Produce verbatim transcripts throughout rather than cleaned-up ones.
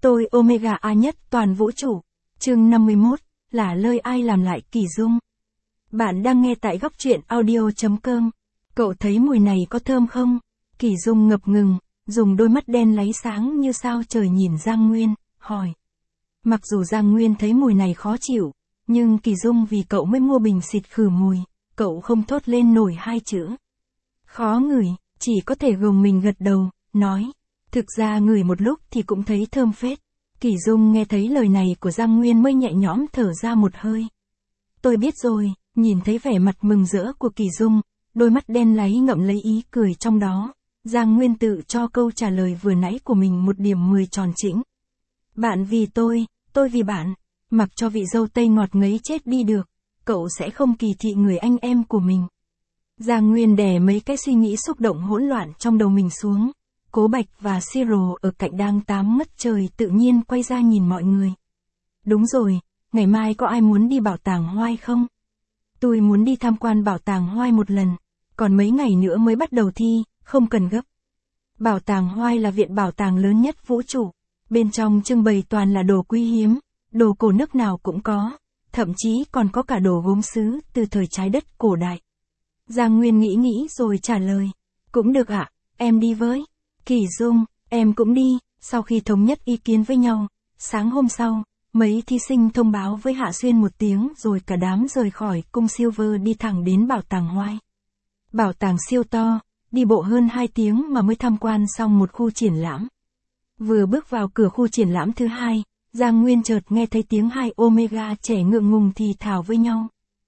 Tôi Omega A nhất toàn vũ trụ. Chương năm mươi mốt, là lời ai làm lại Kỳ Dung. Bạn đang nghe tại góc truyện audio chấm com. Cậu thấy mùi này có thơm không? Kỳ Dung ngập ngừng, dùng đôi mắt đen láy sáng như sao trời nhìn Giang Nguyên, hỏi. Mặc dù Giang Nguyên thấy mùi này khó chịu, nhưng Kỳ Dung vì cậu mới mua bình xịt khử mùi, cậu không thốt lên nổi hai chữ. Khó ngửi, chỉ có thể gồng mình gật đầu, nói. Thực ra ngửi một lúc thì cũng thấy thơm phết. Kỳ Dung nghe thấy lời này của Giang Nguyên mới nhẹ nhõm thở ra một hơi. Tôi biết rồi, nhìn thấy vẻ mặt mừng rỡ của Kỳ Dung, đôi mắt đen láy ngậm lấy ý cười trong đó. Giang Nguyên tự cho câu trả lời vừa nãy của mình một điểm mười tròn chỉnh. Bạn vì tôi, tôi vì bạn, mặc cho vị dâu tây ngọt ngấy chết đi được, cậu sẽ không kỳ thị người anh em của mình. Giang Nguyên đè mấy cái suy nghĩ xúc động hỗn loạn trong đầu mình xuống. Cố Bạch và Siro ở cạnh đang tám mất trời tự nhiên quay ra nhìn mọi người. Đúng rồi, ngày mai có ai muốn đi bảo tàng Hoai không? Tôi muốn đi tham quan bảo tàng Hoai một lần, còn mấy ngày nữa mới bắt đầu thi, không cần gấp. Bảo tàng Hoai là viện bảo tàng lớn nhất vũ trụ, bên trong trưng bày toàn là đồ quý hiếm, đồ cổ nước nào cũng có, thậm chí còn có cả đồ gốm sứ từ thời trái đất cổ đại. Giang Nguyên nghĩ nghĩ rồi trả lời, cũng được ạ, em đi với. Kỳ Dung, em cũng đi. Sau khi thống nhất ý kiến với nhau, sáng hôm sau, mấy thí sinh thông báo với Hạ Xuyên một tiếng rồi cả đám rời khỏi cung Silver đi thẳng đến bảo tàng Hoai. Bảo tàng siêu to, đi bộ hơn hai tiếng mà mới tham quan xong một khu triển lãm. Vừa bước vào cửa khu triển lãm thứ hai, Giang Nguyên chợt nghe thấy tiếng hai Omega trẻ ngượng ngùng thì thào với nhau.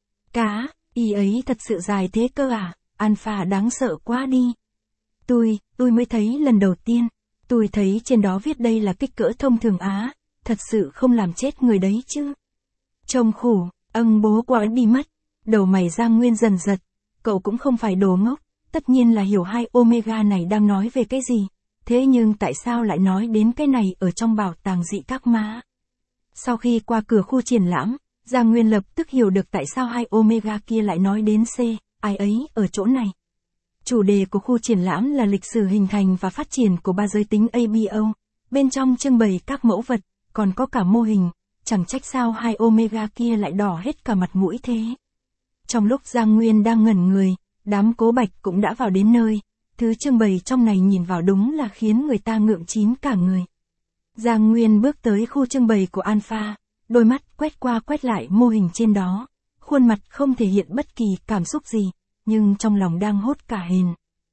Cá, ý ấy thật sự dài thế cơ à, Alpha đáng sợ quá đi. Tôi, tôi mới thấy lần đầu tiên, tôi thấy trên đó viết đây là kích cỡ thông thường Á, thật sự không làm chết người đấy chứ. Trông khổ, âng bố quá đi mất, đầu mày Giang Nguyên dần giật, cậu cũng không phải đồ ngốc, tất nhiên là hiểu hai Omega này đang nói về cái gì, thế nhưng tại sao lại nói đến cái này ở trong bảo tàng dị các má. Sau khi qua cửa khu triển lãm, Giang Nguyên lập tức hiểu được tại sao hai Omega kia lại nói đến C, ai ấy ở chỗ này. Chủ đề của khu triển lãm là lịch sử hình thành và phát triển của ba giới tính a bê o, bên trong trưng bày các mẫu vật, còn có cả mô hình, chẳng trách sao hai Omega kia lại đỏ hết cả mặt mũi thế. Trong lúc Giang Nguyên đang ngẩn người, đám Cố Bạch cũng đã vào đến nơi, thứ trưng bày trong này nhìn vào đúng là khiến người ta ngượng chín cả người. Giang Nguyên bước tới khu trưng bày của Alpha, đôi mắt quét qua quét lại mô hình trên đó, khuôn mặt không thể hiện bất kỳ cảm xúc gì. Nhưng trong lòng đang hốt cả hền.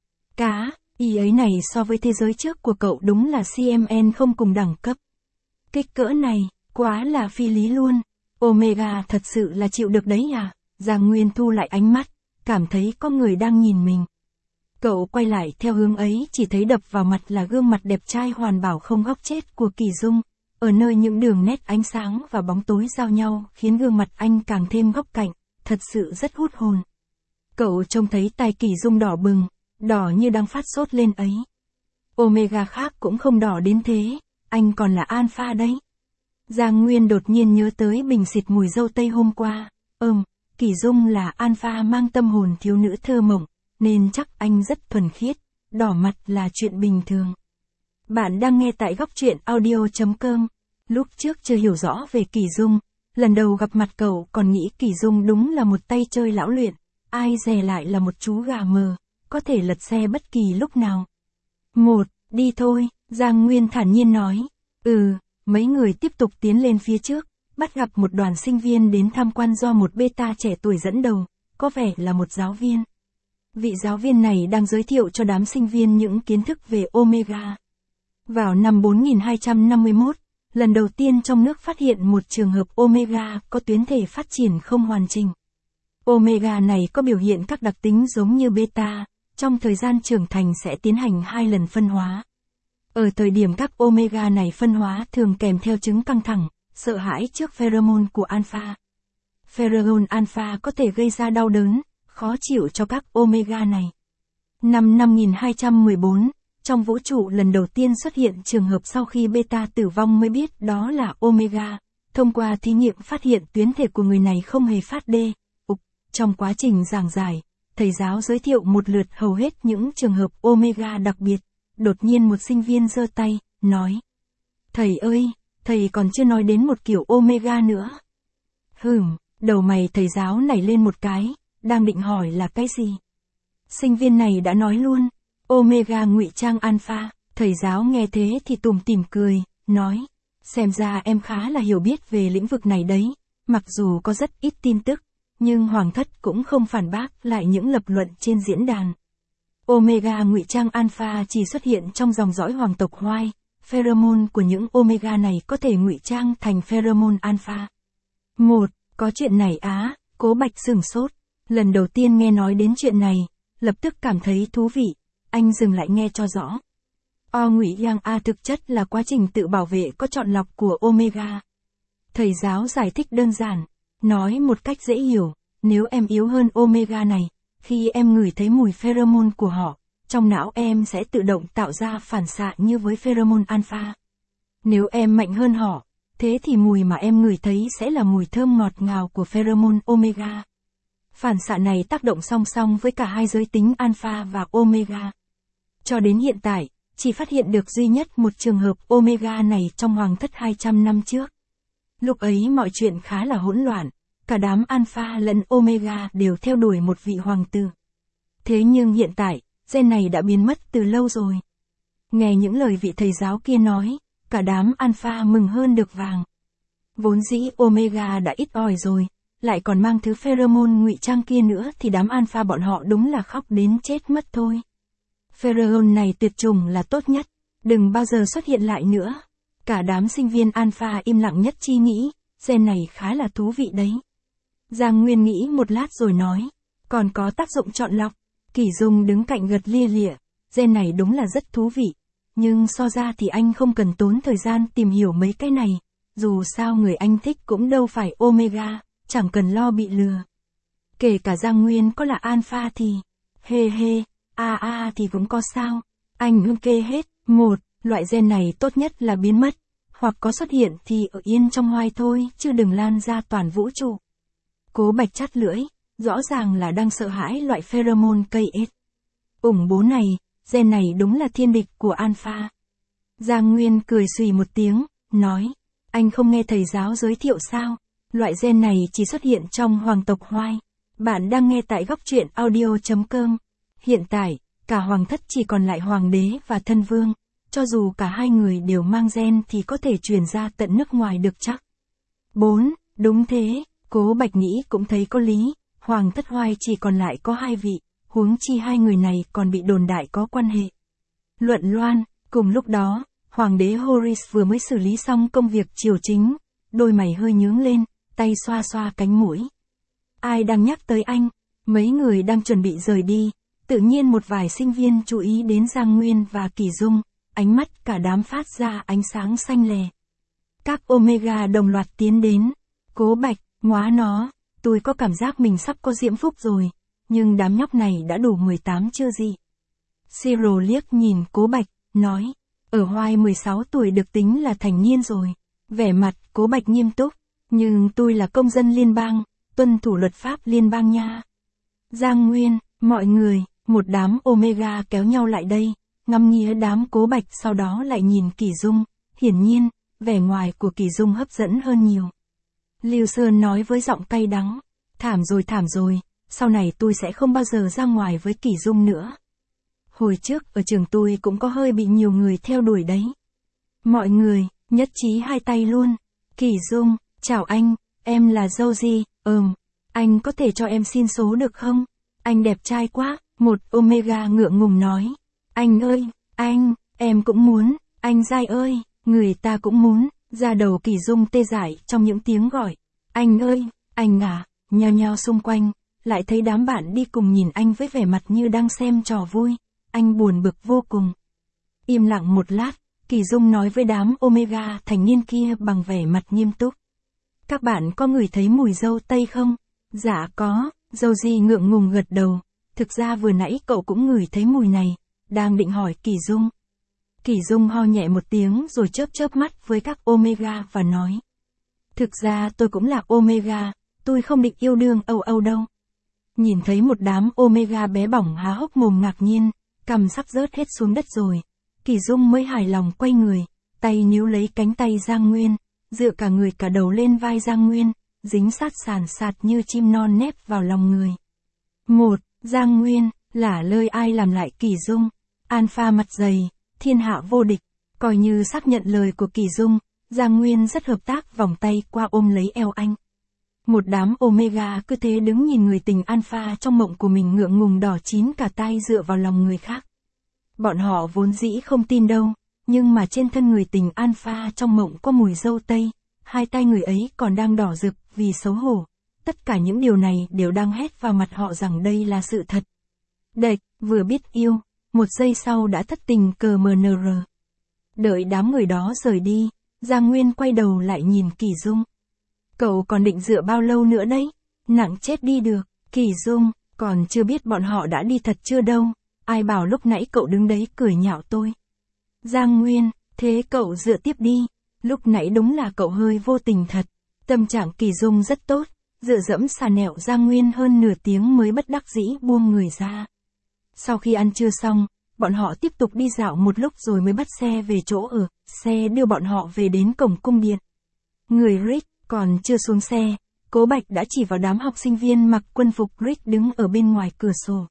Cá, ý ấy này so với thế giới trước của cậu đúng là xê em en không cùng đẳng cấp. Kích cỡ này, quá là phi lý luôn. Omega thật sự là chịu được đấy à? Giang Nguyên thu lại ánh mắt, cảm thấy có người đang nhìn mình. Cậu quay lại theo hướng ấy chỉ thấy đập vào mặt là gương mặt đẹp trai hoàn bảo không góc chết của Kỳ Dung. Ở nơi những đường nét ánh sáng và bóng tối giao nhau khiến gương mặt anh càng thêm góc cạnh, thật sự rất hút hồn. Cậu trông thấy tai Kỳ Dung đỏ bừng, đỏ như đang phát sốt lên ấy. Omega khác cũng không đỏ đến thế, anh còn là Alpha đấy. Giang Nguyên đột nhiên nhớ tới bình xịt mùi dâu tây hôm qua. Ừm, Kỳ Dung là Alpha mang tâm hồn thiếu nữ thơ mộng, nên chắc anh rất thuần khiết, đỏ mặt là chuyện bình thường. Bạn đang nghe tại góc truyện audio chấm com. Lúc trước chưa hiểu rõ về Kỳ Dung, lần đầu gặp mặt cậu còn nghĩ Kỳ Dung đúng là một tay chơi lão luyện. Ai dè lại là một chú gà mờ, có thể lật xe bất kỳ lúc nào. Một, đi thôi, Giang Nguyên thản nhiên nói. Ừ, mấy người tiếp tục tiến lên phía trước, bắt gặp một đoàn sinh viên đến tham quan do một beta trẻ tuổi dẫn đầu, có vẻ là một giáo viên. Vị giáo viên này đang giới thiệu cho đám sinh viên những kiến thức về Omega. Vào năm bốn nghìn hai trăm năm mươi mốt, lần đầu tiên trong nước phát hiện một trường hợp Omega có tuyến thể phát triển không hoàn chỉnh. Omega này có biểu hiện các đặc tính giống như beta, trong thời gian trưởng thành sẽ tiến hành hai lần phân hóa. Ở thời điểm các Omega này phân hóa thường kèm theo chứng căng thẳng, sợ hãi trước pheromone của alpha. Pheromone alpha có thể gây ra đau đớn, khó chịu cho các Omega này. Năm năm nghìn hai trăm mười bốn, trong vũ trụ lần đầu tiên xuất hiện trường hợp sau khi beta tử vong mới biết đó là Omega. Thông qua thí nghiệm phát hiện tuyến thể của người này không hề phát D. Trong quá trình giảng giải, thầy giáo giới thiệu một lượt hầu hết những trường hợp Omega đặc biệt, đột nhiên một sinh viên giơ tay, nói. Thầy ơi, thầy còn chưa nói đến một kiểu omega nữa. Hừm, đầu mày thầy giáo nảy lên một cái, đang định hỏi là cái gì. Sinh viên này đã nói luôn, omega ngụy trang alpha. Thầy giáo nghe thế thì tủm tỉm cười, nói, xem ra em khá là hiểu biết về lĩnh vực này đấy, mặc dù có rất ít tin tức, nhưng Hoàng thất cũng không phản bác lại những lập luận trên diễn đàn. Omega ngụy trang alpha chỉ xuất hiện trong dòng dõi hoàng tộc White, pheromone của những omega này có thể ngụy trang thành pheromone alpha. Một, có chuyện này á, Cố Bạch sửng sốt, lần đầu tiên nghe nói đến chuyện này, lập tức cảm thấy thú vị, anh dừng lại nghe cho rõ. O ngụy yang A thực chất là quá trình tự bảo vệ có chọn lọc của omega. Thầy giáo giải thích đơn giản, nói một cách dễ hiểu, nếu em yếu hơn omega này, khi em ngửi thấy mùi pheromone của họ, trong não em sẽ tự động tạo ra phản xạ như với pheromone alpha. Nếu em mạnh hơn họ, thế thì mùi mà em ngửi thấy sẽ là mùi thơm ngọt ngào của pheromone omega. Phản xạ này tác động song song với cả hai giới tính alpha và omega. Cho đến hiện tại, chỉ phát hiện được duy nhất một trường hợp omega này trong hoàng thất hai trăm năm trước. Lúc ấy mọi chuyện khá là hỗn loạn, cả đám alpha lẫn omega đều theo đuổi một vị hoàng tử. Thế nhưng hiện tại, gen này đã biến mất từ lâu rồi. Nghe những lời vị thầy giáo kia nói, cả đám alpha mừng hơn được vàng. Vốn dĩ omega đã ít ỏi rồi, lại còn mang thứ pheromone ngụy trang kia nữa thì đám alpha bọn họ đúng là khóc đến chết mất thôi. Pheromone này tuyệt chủng là tốt nhất, đừng bao giờ xuất hiện lại nữa. Cả đám sinh viên alpha im lặng nhất chi nghĩ, gen này khá là thú vị đấy. Giang Nguyên nghĩ một lát rồi nói, còn có tác dụng chọn lọc. Kỷ Dung đứng cạnh gật lia lịa, gen này đúng là rất thú vị, nhưng so ra thì anh không cần tốn thời gian tìm hiểu mấy cái này, dù sao người anh thích cũng đâu phải omega, chẳng cần lo bị lừa. Kể cả Giang Nguyên có là alpha thì, hê hê, a a thì cũng có sao, anh ưng kê hết. Một, loại gen này tốt nhất là biến mất, hoặc có xuất hiện thì ở yên trong hoài thôi, chứ đừng lan ra toàn vũ trụ. Cố Bạch chắt lưỡi, rõ ràng là đang sợ hãi loại pheromone cây ết. Ủng bố này, gen này đúng là thiên địch của alpha. Giang Nguyên cười xùy một tiếng, nói, anh không nghe thầy giáo giới thiệu sao, loại gen này chỉ xuất hiện trong hoàng tộc White. Bạn đang nghe tại góc truyện audio chấm com. Hiện tại, cả hoàng thất chỉ còn lại hoàng đế và thân vương, cho dù cả hai người đều mang gen thì có thể truyền ra tận nước ngoài được chắc. Bốn, đúng thế, Cố Bạch nghĩ cũng thấy có lý, hoàng thất White chỉ còn lại có hai vị, huống chi hai người này còn bị đồn đại có quan hệ. Luận loan, cùng lúc đó, hoàng đế Horus vừa mới xử lý xong công việc triều chính, đôi mày hơi nhướng lên, tay xoa xoa cánh mũi. Ai đang nhắc tới anh? Mấy người đang chuẩn bị rời đi, tự nhiên một vài sinh viên chú ý đến Giang Nguyên và Kỷ Dung, ánh mắt cả đám phát ra ánh sáng xanh lè. Các omega đồng loạt tiến đến. Cố Bạch, ngóa nó, tôi có cảm giác mình sắp có diễm phúc rồi, nhưng đám nhóc này đã đủ mười tám chưa gì. Siro liếc nhìn Cố Bạch, nói, ở Hoài mười sáu tuổi được tính là thành niên rồi. Vẻ mặt Cố Bạch nghiêm túc, nhưng tôi là công dân liên bang, tuân thủ luật pháp liên bang nha. Giang Nguyên, mọi người, một đám omega kéo nhau lại đây, ngắm nghía đám Cố Bạch sau đó lại nhìn Kỷ Dung, hiển nhiên, vẻ ngoài của Kỷ Dung hấp dẫn hơn nhiều. Lưu Sơn nói với giọng cay đắng, thảm rồi thảm rồi, sau này tôi sẽ không bao giờ ra ngoài với Kỷ Dung nữa. Hồi trước ở trường tôi cũng có hơi bị nhiều người theo đuổi đấy. Mọi người, nhất trí hai tay luôn. Kỷ Dung, chào anh, em là Joji, ừm, anh có thể cho em xin số được không? Anh đẹp trai quá, một omega ngượng ngùng nói. Anh ơi, anh, em cũng muốn, anh dai ơi, người ta cũng muốn. Ra đầu Kỷ Dung tê dại trong những tiếng gọi. Anh ơi, anh à, nhao nhao xung quanh, lại thấy đám bạn đi cùng nhìn anh với vẻ mặt như đang xem trò vui. Anh buồn bực vô cùng. Im lặng một lát, Kỷ Dung nói với đám omega thành niên kia bằng vẻ mặt nghiêm túc. Các bạn có ngửi thấy mùi dâu tây không? Dạ có, Joji ngượng ngùng gật đầu. Thực ra vừa nãy cậu cũng ngửi thấy mùi này, đang định hỏi Kỷ Dung. Kỷ Dung ho nhẹ một tiếng rồi chớp chớp mắt với các omega và nói. Thực ra tôi cũng là omega, tôi không định yêu đương âu âu đâu. Nhìn thấy một đám omega bé bỏng há hốc mồm ngạc nhiên, cằm sắp rớt hết xuống đất rồi. Kỷ Dung mới hài lòng quay người, tay níu lấy cánh tay Giang Nguyên, dựa cả người cả đầu lên vai Giang Nguyên, dính sát sàn sạt như chim non nép vào lòng người. Một, Giang Nguyên, lả lơi ai làm lại Kỳ Dung. Alpha mặt dày, thiên hạ vô địch, coi như xác nhận lời của Kỳ Dung, Giang Nguyên rất hợp tác vòng tay qua ôm lấy eo anh. Một đám Omega cứ thế đứng nhìn người tình Alpha trong mộng của mình ngượng ngùng đỏ chín cả tai dựa vào lòng người khác. Bọn họ vốn dĩ không tin đâu, nhưng mà trên thân người tình Alpha trong mộng có mùi dâu tây, hai tay người ấy còn đang đỏ rực vì xấu hổ. Tất cả những điều này đều đang hét vào mặt họ rằng đây là sự thật. Đệch, vừa biết yêu, một giây sau đã thất tình cờ mờ nờ rờ. Đợi đám người đó rời đi, Giang Nguyên quay đầu lại nhìn Kỳ Dung. Cậu còn định dựa bao lâu nữa đấy? Nặng chết đi được, Kỳ Dung, còn chưa biết bọn họ đã đi thật chưa đâu, ai bảo lúc nãy cậu đứng đấy cười nhạo tôi. Giang Nguyên, thế cậu dựa tiếp đi, lúc nãy đúng là cậu hơi vô tình thật. Tâm trạng Kỳ Dung rất tốt, dựa dẫm xà nẹo Giang Nguyên hơn nửa tiếng mới bất đắc dĩ buông người ra. Sau khi ăn trưa xong, bọn họ tiếp tục đi dạo một lúc rồi mới bắt xe về chỗ ở, xe đưa bọn họ về đến cổng cung điện. Người Rick còn chưa xuống xe, Cố Bạch đã chỉ vào đám học sinh viên mặc quân phục Rick đứng ở bên ngoài cửa sổ.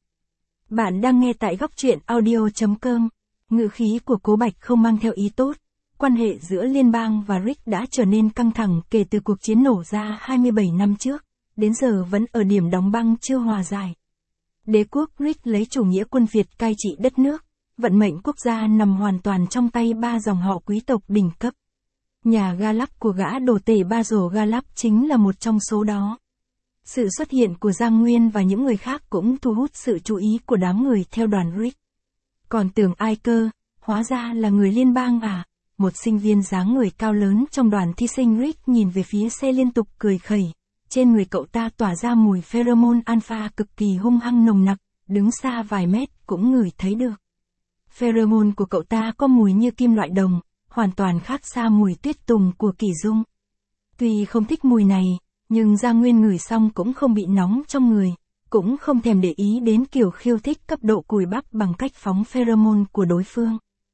Bạn đang nghe tại góc truyện audio chấm com. Ngữ khí của Cố Bạch không mang theo ý tốt. Quan hệ giữa liên bang và Rick đã trở nên căng thẳng kể từ cuộc chiến nổ ra hai mươi bảy năm trước, đến giờ vẫn ở điểm đóng băng chưa hòa giải. Đế quốc Rick lấy chủ nghĩa quân Việt cai trị đất nước, vận mệnh quốc gia nằm hoàn toàn trong tay ba dòng họ quý tộc đỉnh cấp. Nhà Galap của gã đồ tể Basil Galap chính là một trong số đó. Sự xuất hiện của Giang Nguyên và những người khác cũng thu hút sự chú ý của đám người theo đoàn Rick. Còn tưởng ai cơ, hóa ra là người liên bang à? Một sinh viên dáng người cao lớn trong đoàn thí sinh Rick nhìn về phía xe liên tục cười khẩy. Trên người cậu ta tỏa ra mùi pheromone alpha cực kỳ hung hăng nồng nặc, đứng xa vài mét cũng ngửi thấy được. Pheromone của cậu ta có mùi như kim loại đồng, hoàn toàn khác xa mùi tuyết tùng của Kỳ Dung. Tuy không thích mùi này, nhưng Giang Nguyên ngửi xong cũng không bị nóng trong người, cũng không thèm để ý đến kiểu khiêu thích cấp độ cùi bắp bằng cách phóng pheromone của đối phương.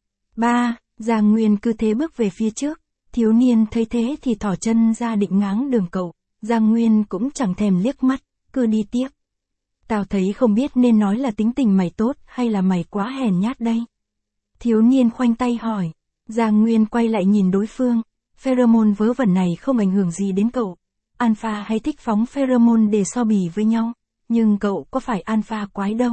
ba. Giang Nguyên cứ thế bước về phía trước, thiếu niên thấy thế thì thỏ chân ra định ngáng đường cậu, Giang Nguyên cũng chẳng thèm liếc mắt, cứ đi tiếp. Tao thấy không biết nên nói là tính tình mày tốt hay là mày quá hèn nhát đây. Thiếu niên khoanh tay hỏi, Giang Nguyên quay lại nhìn đối phương, pheromone vớ vẩn này không ảnh hưởng gì đến cậu. Alpha hay thích phóng pheromone để so bì với nhau, nhưng cậu có phải alpha quái đâu.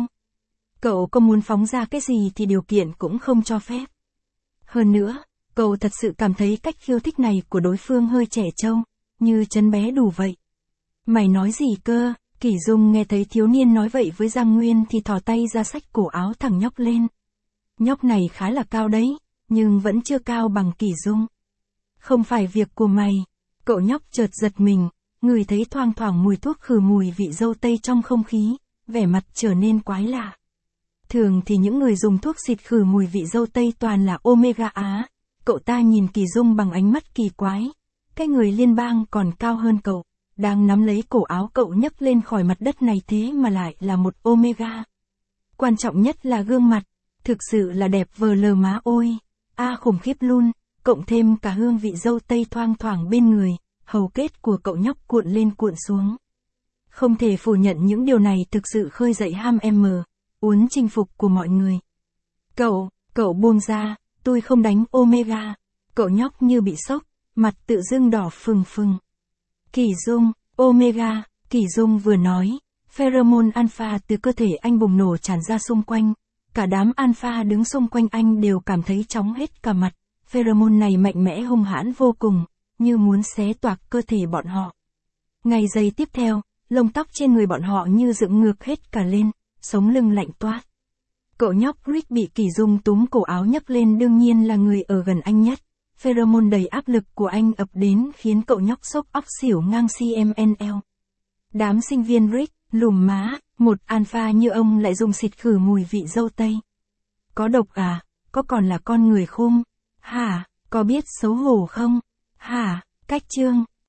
Cậu có muốn phóng ra cái gì thì điều kiện cũng không cho phép. Hơn nữa, cậu thật sự cảm thấy cách khiêu thích này của đối phương hơi trẻ trâu, như chân bé đủ vậy. Mày nói gì cơ? Kỳ Dung nghe thấy thiếu niên nói vậy với Giang Nguyên thì thò tay ra xách cổ áo thằng nhóc lên. Nhóc này khá là cao đấy, nhưng vẫn chưa cao bằng Kỳ Dung. Không phải việc của mày. Cậu nhóc chợt giật mình, ngửi thấy thoang thoảng mùi thuốc khử mùi vị dâu tây trong không khí, vẻ mặt trở nên quái lạ. Thường thì những người dùng thuốc xịt khử mùi vị dâu tây toàn là Omega Á. Cậu ta nhìn Kỳ Dung bằng ánh mắt kỳ quái. Cái người liên bang còn cao hơn cậu, đang nắm lấy cổ áo cậu nhấc lên khỏi mặt đất này thế mà lại là một Omega. Quan trọng nhất là gương mặt, thực sự là đẹp vờ lờ má ôi. A à, khủng khiếp luôn, cộng thêm cả hương vị dâu tây thoang thoảng bên người, hầu kết của cậu nhóc cuộn lên cuộn xuống. Không thể phủ nhận những điều này thực sự khơi dậy ham em uốn chinh phục của mọi người. Cậu, cậu buông ra, tôi không đánh Omega. Cậu nhóc như bị sốc, mặt tự dưng đỏ phừng phừng. Kỳ Dung, Omega, Kỳ Dung vừa nói, pheromone alpha từ cơ thể anh bùng nổ tràn ra xung quanh. Cả đám alpha đứng xung quanh anh đều cảm thấy chóng hết cả mặt. Pheromone này mạnh mẽ hung hãn vô cùng, như muốn xé toạc cơ thể bọn họ. Ngay giây tiếp theo, lông tóc trên người bọn họ như dựng ngược hết cả lên, sống lưng lạnh toát. Cậu nhóc Rick bị Kỳ Dung túm cổ áo nhấc lên đương nhiên là người ở gần anh nhất. Pheromone đầy áp lực của anh ập đến khiến cậu nhóc sốc óc xỉu ngang xê em lờ. Đám sinh viên Rick, lùm má, một alpha như ông lại dùng xịt khử mùi vị dâu tây. Có độc à? Có còn là con người không? Hả? Có biết xấu hổ không? Hả? Cách chương.